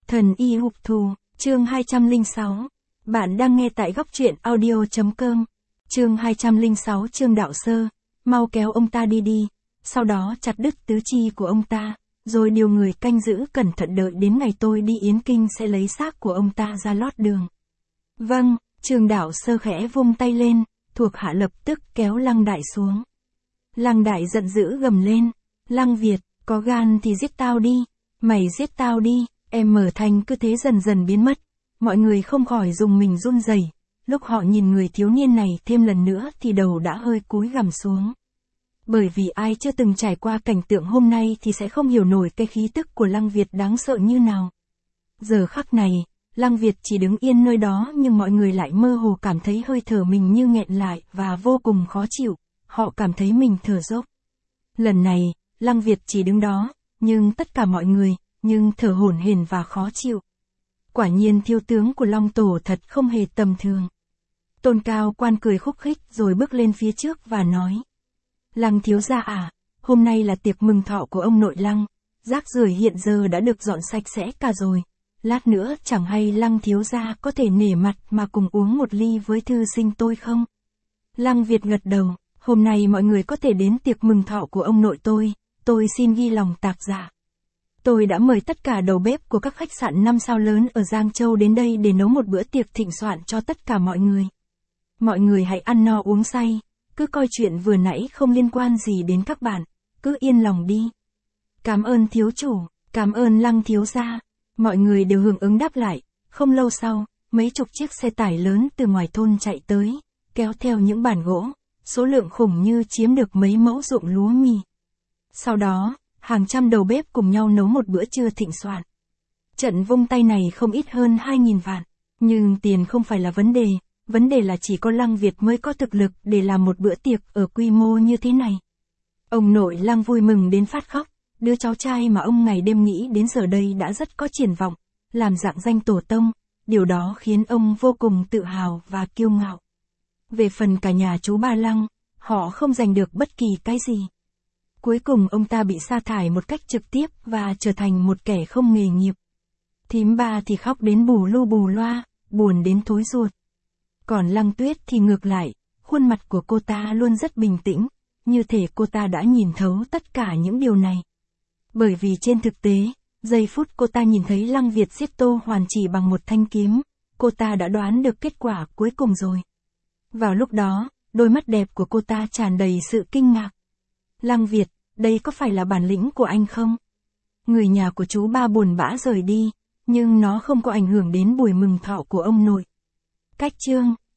Thần y hục thù, chương 206. Bạn đang nghe tại góc truyện audio.com. Chương 206 Trương Đạo Sơ, mau kéo ông ta đi, sau đó chặt đứt tứ chi của ông ta, rồi điều người canh giữ cẩn thận đợi đến ngày tôi đi Yến Kinh sẽ lấy xác của ông ta ra lót đường. Vâng, Trương Đạo Sơ khẽ vung tay lên, thuộc hạ lập tức kéo Lăng Đại xuống. Lăng Đại giận dữ gầm lên, Lăng Việt, có gan thì giết tao đi, mày giết tao đi. Em Mở Thành cứ thế dần dần biến mất, mọi người không khỏi dùng mình run rẩy. Lúc họ nhìn người thiếu niên này thêm lần nữa thì đầu đã hơi cúi gằm xuống. Bởi vì ai chưa từng trải qua cảnh tượng hôm nay thì sẽ không hiểu nổi cái khí tức của Lăng Việt đáng sợ như nào. Giờ khắc này, Lăng Việt chỉ đứng yên nơi đó nhưng mọi người lại mơ hồ cảm thấy hơi thở mình như nghẹn lại và vô cùng khó chịu, họ cảm thấy mình thở dốc. Lần này, Lăng Việt chỉ đứng đó, nhưng tất cả mọi người, thở hổn hển và khó chịu. Quả nhiên thiếu tướng của Long Tổ thật không hề tầm thường. Tôn Cao Quan cười khúc khích rồi bước lên phía trước và nói. Lăng thiếu gia à, hôm nay là tiệc mừng thọ của ông nội Lăng, rác rưởi hiện giờ đã được dọn sạch sẽ cả rồi. Lát nữa chẳng hay Lăng thiếu gia có thể nể mặt mà cùng uống một ly với thư sinh tôi không? Lăng Việt gật đầu, hôm nay mọi người có thể đến tiệc mừng thọ của ông nội tôi xin ghi lòng tạc dạ. Tôi đã mời tất cả đầu bếp của các khách sạn 5 sao lớn ở Giang Châu đến đây để nấu một bữa tiệc thịnh soạn cho tất cả mọi người. Mọi người hãy ăn no uống say, cứ coi chuyện vừa nãy không liên quan gì đến các bạn, cứ yên lòng đi. Cảm ơn thiếu chủ, cảm ơn Lăng thiếu gia. Mọi người đều hưởng ứng đáp lại, không lâu sau, mấy chục chiếc xe tải lớn từ ngoài thôn chạy tới, kéo theo những bàn gỗ, số lượng khủng như chiếm được mấy mẫu ruộng lúa mì. Sau đó, hàng trăm đầu bếp cùng nhau nấu một bữa trưa thịnh soạn. Trận vung tay này không ít hơn 2.000 vạn, nhưng tiền không phải là vấn đề là chỉ có Lăng Việt mới có thực lực để làm một bữa tiệc ở quy mô như thế này. Ông nội Lăng vui mừng đến phát khóc, đứa cháu trai mà ông ngày đêm nghĩ đến giờ đây đã rất có triển vọng, làm rạng danh tổ tông, điều đó khiến ông vô cùng tự hào và kiêu ngạo. Về phần cả nhà chú Ba Lăng, họ không giành được bất kỳ cái gì. Cuối cùng ông ta bị sa thải một cách trực tiếp và trở thành một kẻ không nghề nghiệp. Thím Ba thì khóc đến bù lu bù loa, buồn đến thối ruột. Còn Lăng Tuyết thì ngược lại, khuôn mặt của cô ta luôn rất bình tĩnh, như thể cô ta đã nhìn thấu tất cả những điều này. Bởi vì trên thực tế, giây phút cô ta nhìn thấy Lăng Việt giết Tô Hoàn chỉ bằng một thanh kiếm, cô ta đã đoán được kết quả cuối cùng rồi. Vào lúc đó, đôi mắt đẹp của cô ta tràn đầy sự kinh ngạc. Lăng Việt, đây có phải là bản lĩnh của anh không? Người nhà của chú Ba buồn bã rời đi, nhưng nó không có ảnh hưởng đến buổi mừng thọ của ông nội. Cách chương